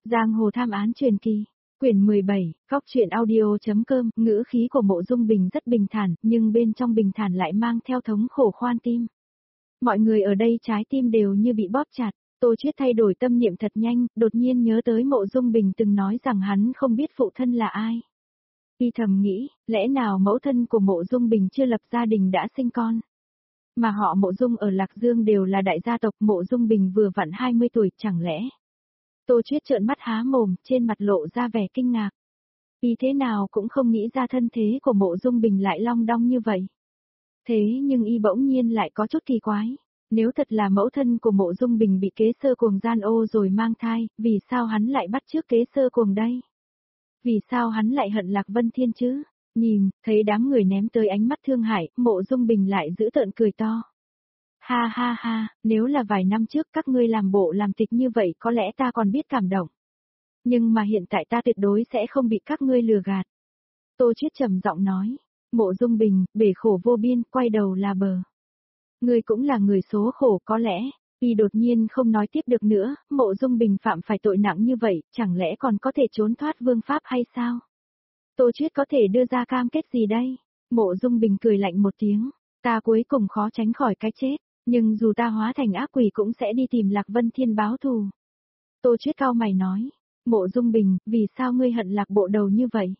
Giang hồ tham án truyền kỳ, quyển 17, góc truyện audio.com, ngữ khí của Mộ Dung Bình rất bình thản, nhưng bên trong bình thản lại mang theo thống khổ khoan tim. Mọi người ở đây trái tim đều như bị bóp chặt, Tô Chiết thay đổi tâm niệm thật nhanh, đột nhiên nhớ tới Mộ Dung Bình từng nói rằng hắn không biết phụ thân là ai. Y thầm nghĩ, lẽ nào mẫu thân của Mộ Dung Bình chưa lập gia đình đã sinh con? Mà họ Mộ Dung ở Lạc Dương đều là đại gia tộc, Mộ Dung Bình vừa vặn 20 tuổi, chẳng lẽ? Tô Chiết trợn mắt há mồm, trên mặt lộ ra vẻ kinh ngạc. Y thế nào cũng không nghĩ ra thân thế của Mộ Dung Bình lại long đong như vậy. Thế nhưng y bỗng nhiên lại có chút kỳ quái. Nếu thật là mẫu thân của Mộ Dung Bình bị kế sơ cuồng gian ô rồi mang thai, vì sao hắn lại bắt chước kế sơ cuồng đây? Vì sao hắn lại hận Lạc Vân Thiên chứ? Nhìn, thấy đám người ném tới ánh mắt thương hại, Mộ Dung Bình lại giữ tợn cười to. Ha ha ha, nếu là vài năm trước các ngươi làm bộ làm tịch như vậy có lẽ ta còn biết cảm động. Nhưng mà hiện tại ta tuyệt đối sẽ không bị các ngươi lừa gạt. Tô Chiết trầm giọng nói. Mộ Dung Bình, bể khổ vô biên, quay đầu là bờ. Ngươi cũng là người số khổ có lẽ. Y đột nhiên không nói tiếp được nữa, Mộ Dung Bình phạm phải tội nặng như vậy, chẳng lẽ còn có thể trốn thoát vương pháp hay sao? Tô Chiết có thể đưa ra cam kết gì đây? Mộ Dung Bình cười lạnh một tiếng. Ta cuối cùng khó tránh khỏi cái chết, nhưng dù ta hóa thành ác quỷ cũng sẽ đi tìm Lạc Vân Thiên báo thù. Tô Chiết cau mày nói. Mộ Dung Bình, vì sao ngươi hận Lạc Bộ Đầu như vậy?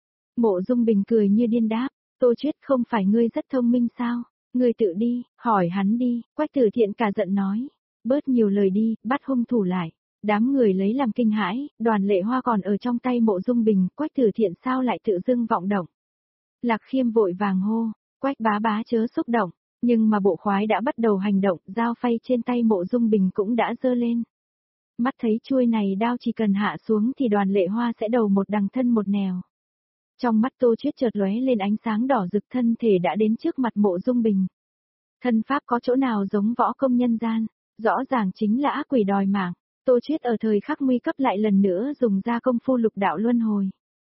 Mộ Dung Bình cười như điên đáp. Tô Chiết, không phải ngươi rất thông minh sao? Ngươi tự đi, hỏi hắn đi. Quách Tử Thiện cả giận nói. Bớt nhiều lời đi, bắt hung thủ lại. Đám người lấy làm kinh hãi, Đoàn Lệ Hoa còn ở trong tay Mộ Dung Bình, Quách Tử Thiện sao lại tự dưng vọng động. Lạc Khiêm vội vàng hô, Quách bá bá chớ xúc động, nhưng mà bộ khoái đã bắt đầu hành động, dao phay trên tay Mộ Dung Bình cũng đã giơ lên. Mắt thấy chuôi này đao chỉ cần hạ xuống thì Đoàn Lệ Hoa sẽ đầu một đằng thân một nẻo. Trong mắt Tô Chiết chợt lóe lên ánh sáng đỏ rực, thân thể đã đến trước mặt Mộ Dung Bình. Thân pháp có chỗ nào giống võ công nhân gian, rõ ràng chính là ác quỷ đòi mạng. Tô Chiết ở thời khắc nguy cấp lại lần nữa dùng ra công phu lục đạo luân hồi.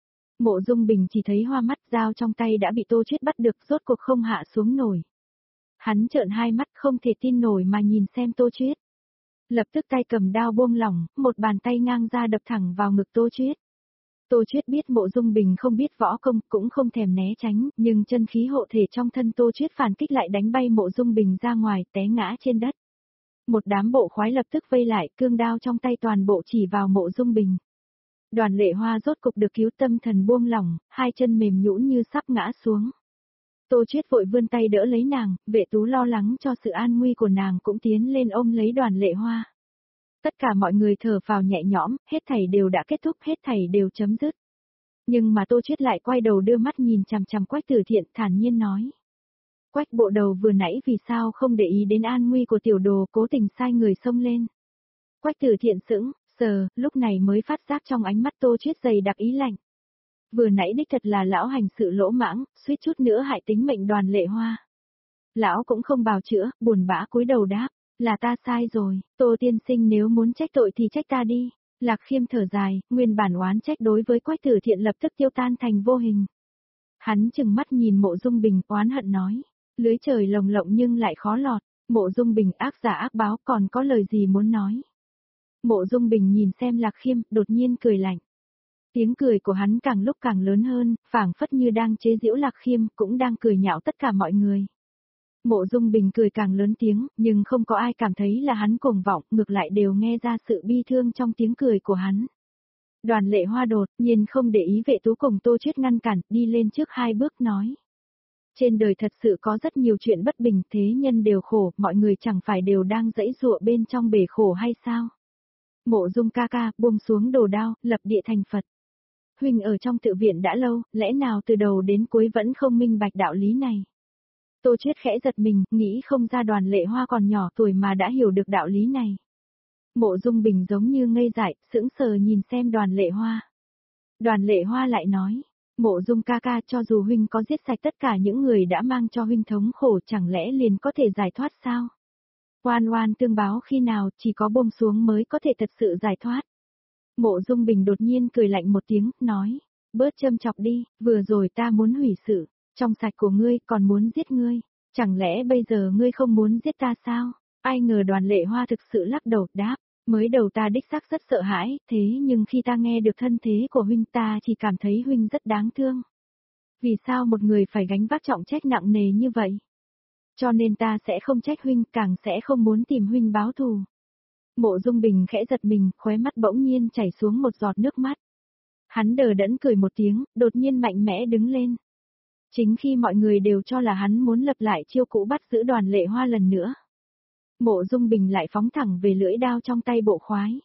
Mộ Dung Bình chỉ thấy hoa mắt, dao trong tay đã bị Tô Chiết bắt được, rốt cuộc không hạ xuống nổi. Hắn trợn hai mắt không thể tin nổi mà nhìn xem Tô Chiết. Lập tức tay cầm đao buông lỏng, một bàn tay ngang ra đập thẳng vào ngực Tô Chiết. Tô Chiết biết Mộ Dung Bình không biết võ công, cũng không thèm né tránh, nhưng chân khí hộ thể trong thân Tô Chiết phản kích lại đánh bay Mộ Dung Bình ra ngoài, té ngã trên đất. Một đám bộ khoái lập tức vây lại, cương đao trong tay toàn bộ chỉ vào Mộ Dung Bình. Đoàn Lệ Hoa rốt cục được cứu, tâm thần buông lỏng, hai chân mềm nhũn như sắp ngã xuống. Tô Chiết vội vươn tay đỡ lấy nàng, Vệ Tú lo lắng cho sự an nguy của nàng cũng tiến lên ôm lấy Đoàn Lệ Hoa. Tất cả mọi người thở phào nhẹ nhõm, hết thảy đều đã kết thúc, hết thảy đều chấm dứt. Nhưng mà Tô Chiết lại quay đầu đưa mắt nhìn chằm chằm Quách Tử Thiện, thản nhiên nói. Quách bộ đầu vừa nãy vì sao không để ý đến an nguy của tiểu đồ, cố tình sai người xông lên. Quách Tử Thiện sững sờ, lúc này mới phát giác trong ánh mắt Tô Chiết dày đặc ý lạnh. Vừa nãy đích thật là lão hành sự lỗ mãng, suýt chút nữa hại tính mệnh Đoàn Lệ Hoa. Lão cũng không bào chữa, buồn bã cúi đầu đáp, là ta sai rồi, Tô tiên sinh nếu muốn trách tội thì trách ta đi. Lạc Khiêm thở dài, nguyên bản oán trách đối với Quách Tử Thiện lập tức tiêu tan thành vô hình. Hắn chừng mắt nhìn Mộ Dung Bình, oán hận nói, lưới trời lồng lộng nhưng lại khó lọt. Mộ Dung Bình ác giả ác báo, còn có lời gì muốn nói? Mộ Dung Bình nhìn xem Lạc Khiêm, đột nhiên cười lạnh. Tiếng cười của hắn càng lúc càng lớn hơn, phảng phất như đang chế giễu Lạc Khiêm, cũng đang cười nhạo tất cả mọi người. Mộ Dung Bình cười càng lớn tiếng, nhưng không có ai cảm thấy là hắn cuồng vọng, ngược lại đều nghe ra sự bi thương trong tiếng cười của hắn. Đoàn Lệ Hoa đột nhiên không để ý Vệ Tú cùng Tô Chiết ngăn cản, đi lên trước hai bước nói. Trên đời thật sự có rất nhiều chuyện bất bình, thế nhân đều khổ, mọi người chẳng phải đều đang giãy giụa bên trong bể khổ hay sao? Mộ Dung ca ca, buông xuống đồ đao, lập địa thành Phật. Huynh ở trong tự viện đã lâu, lẽ nào từ đầu đến cuối vẫn không minh bạch đạo lý này? Tô Chiết khẽ giật mình, nghĩ không ra Đoàn Lệ Hoa còn nhỏ tuổi mà đã hiểu được đạo lý này. Mộ Dung Bình giống như ngây dại, sững sờ nhìn xem Đoàn Lệ Hoa. Đoàn Lệ Hoa lại nói, Mộ Dung ca ca, cho dù huynh có giết sạch tất cả những người đã mang cho huynh thống khổ, chẳng lẽ liền có thể giải thoát sao? Oan oan tương báo khi nào, chỉ có buông xuống mới có thể thật sự giải thoát. Mộ Dung Bình đột nhiên cười lạnh một tiếng, nói, bớt châm chọc đi, vừa rồi ta muốn hủy sự, trong sạch của ngươi, còn muốn giết ngươi, chẳng lẽ bây giờ ngươi không muốn giết ta sao? Ai ngờ Đoàn Lệ Hoa thực sự lắc đầu, đáp, Mới đầu ta đích xác rất sợ hãi, thế nhưng khi ta nghe được thân thế của huynh ta chỉ cảm thấy huynh rất đáng thương. Vì sao một người phải gánh vác trọng trách nặng nề như vậy? Cho nên ta sẽ không trách huynh, càng sẽ không muốn tìm huynh báo thù. Mộ Dung Bình khẽ giật mình, khóe mắt bỗng nhiên chảy xuống một giọt nước mắt. Hắn đờ đẫn cười một tiếng, đột nhiên mạnh mẽ đứng lên. Chính khi mọi người đều cho là hắn muốn lập lại chiêu cũ bắt giữ Đoàn Lệ Hoa lần nữa. Mộ Dung Bình lại phóng thẳng về lưỡi đao trong tay Bộ Khoái.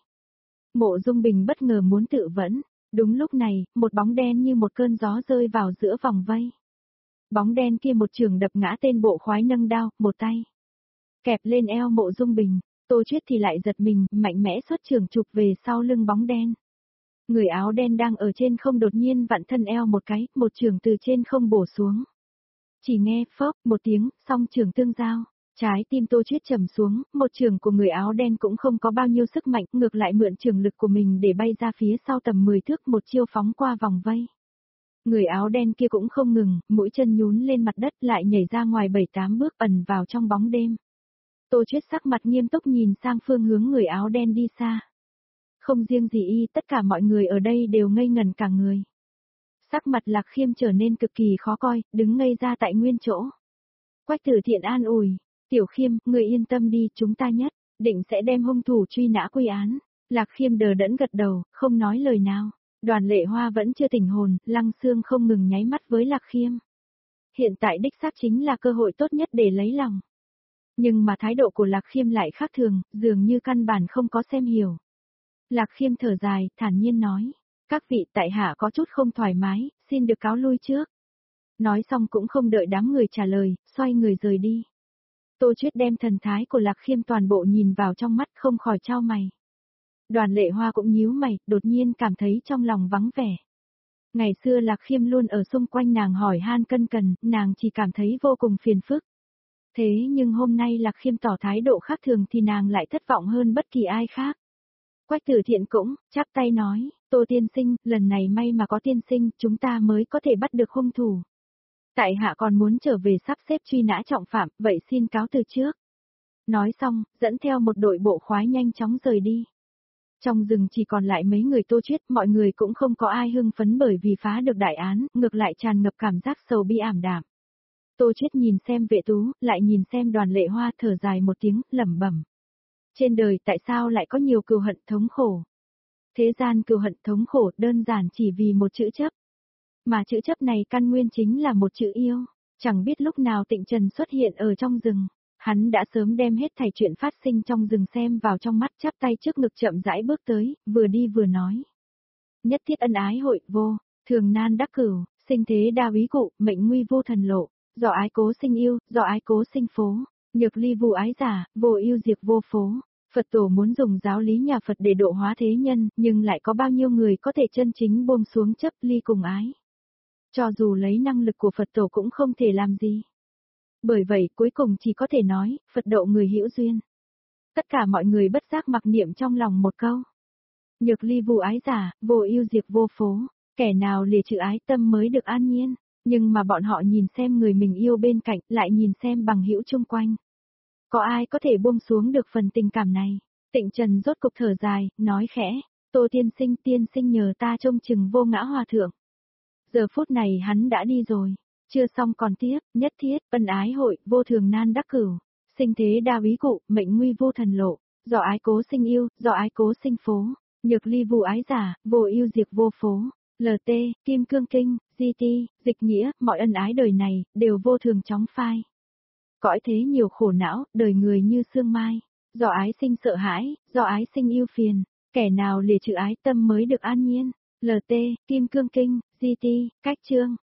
Mộ Dung Bình bất ngờ muốn tự vẫn. Đúng lúc này, một bóng đen như một cơn gió rơi vào giữa vòng vây. Bóng đen kia một trường đập ngã tên Bộ Khoái nâng đao, một tay kẹp lên eo Mộ Dung Bình. Tô Chuyết thì lại giật mình, mạnh mẽ xuất trường chụp về sau lưng bóng đen. Người áo đen đang ở trên không đột nhiên vặn thân eo một cái, một trường từ trên không bổ xuống. Chỉ nghe phốc một tiếng, song trường tương giao. Trái tim Tô Chuyết trầm xuống, một trường của người áo đen cũng không có bao nhiêu sức mạnh, ngược lại mượn trường lực của mình để bay ra phía sau tầm 10 thước, một chiêu phóng qua vòng vây. Người áo đen kia cũng không ngừng, mũi chân nhún lên mặt đất lại nhảy ra ngoài 7-8 bước ẩn vào trong bóng đêm. Tô Chuyết sắc mặt nghiêm túc nhìn sang phương hướng người áo đen đi xa. Không riêng gì y, tất cả mọi người ở đây đều ngây ngẩn cả người. Sắc mặt Lạc Khiêm trở nên cực kỳ khó coi, đứng ngây ra tại nguyên chỗ. Quách Tử Thiện an ủi, Tiểu Khiêm, người yên tâm đi, chúng ta nhất định sẽ đem hung thủ truy nã quy án. Lạc Khiêm đờ đẫn gật đầu, không nói lời nào. Đoàn Lệ Hoa vẫn chưa tỉnh hồn, Lăng Xương không ngừng nháy mắt với Lạc Khiêm. Hiện tại đích xác chính là cơ hội tốt nhất để lấy lòng. Nhưng mà thái độ của Lạc Khiêm lại khác thường, dường như căn bản không có xem hiểu. Lạc Khiêm thở dài, thản nhiên nói, các vị tại hạ có chút không thoải mái, xin được cáo lui trước. Nói xong cũng không đợi đám người trả lời, xoay người rời đi. Tô Chuyết đem thần thái của Lạc Khiêm toàn bộ nhìn vào trong mắt không khỏi chau mày. Đoàn Lệ Hoa cũng nhíu mày, đột nhiên cảm thấy trong lòng vắng vẻ. Ngày xưa Lạc Khiêm luôn ở xung quanh nàng hỏi han cân cần, nàng chỉ cảm thấy vô cùng phiền phức. Thế nhưng hôm nay Lạc Khiêm tỏ thái độ khác thường thì nàng lại thất vọng hơn bất kỳ ai khác. Quách Tử Thiện cũng chắp tay nói, Tô tiên sinh, lần này may mà có tiên sinh, chúng ta mới có thể bắt được hung thủ. Tại hạ còn muốn trở về sắp xếp truy nã trọng phạm, vậy xin cáo từ trước. Nói xong, dẫn theo một đội bộ khoái nhanh chóng rời đi. Trong rừng chỉ còn lại mấy người Tô Chuyết, mọi người cũng không có ai hưng phấn bởi vì phá được đại án, ngược lại tràn ngập cảm giác sầu bi ảm đạm. Tô Chuyết nhìn xem Vệ Tú, lại nhìn xem Đoàn Lệ Hoa, thở dài một tiếng, lẩm bẩm. Trên đời tại sao lại có nhiều cừu hận thống khổ? Thế gian cừu hận thống khổ đơn giản chỉ vì một chữ chấp. Mà chữ chấp này căn nguyên chính là một chữ yêu. Chẳng biết lúc nào Tịnh Trần xuất hiện ở trong rừng. Hắn đã sớm đem hết thảy chuyện phát sinh trong rừng xem vào trong mắt, chắp tay trước ngực chậm rãi bước tới, vừa đi vừa nói. Nhất thiết ân ái hội vô, thường nan đắc cửu, sinh thế đa úy cụ, mệnh nguy vô thần lộ, do ái cố sinh yêu, do ái cố sinh phố, nhược ly vô ái giả, vô yêu diệt vô phố. Phật tổ muốn dùng giáo lý nhà Phật để độ hóa thế nhân, nhưng lại có bao nhiêu người có thể chân chính buông xuống chấp ly cùng ái. Cho dù lấy năng lực của Phật tổ cũng không thể làm gì. Bởi vậy cuối cùng chỉ có thể nói, Phật độ người hữu duyên. Tất cả mọi người bất giác mặc niệm trong lòng một câu. Nhược ly vô ái giả, vô yêu diệt vô phố, kẻ nào lìa chữ ái tâm mới được an nhiên. Nhưng mà bọn họ nhìn xem người mình yêu bên cạnh, lại nhìn xem bằng hữu chung quanh. Có ai có thể buông xuống được phần tình cảm này? Tịnh Trần rốt cục thở dài, nói khẽ, Tô tiên sinh nhờ ta trông chừng Vô Ngã Hòa Thượng. Giờ phút này hắn đã đi rồi. Chưa xong còn tiếp, nhất thiết, ân ái hội, vô thường nan đắc cửu. Sinh thế đa úy cụ, mệnh nguy vô thần lộ. Do ái cố sinh yêu, do ái cố sinh phố. Nhược ly vô ái giả, vô yêu diệt vô phố. LT, Kim Cương Kinh, GT, dịch nghĩa, mọi ân ái đời này, đều vô thường chóng phai. Cõi thế nhiều khổ não, đời người như sương mai. Do ái sinh sợ hãi, do ái sinh yêu phiền. Kẻ nào lìa chữ ái tâm mới được an nhiên. LT, Kim Cương Kinh, GT, cách chương.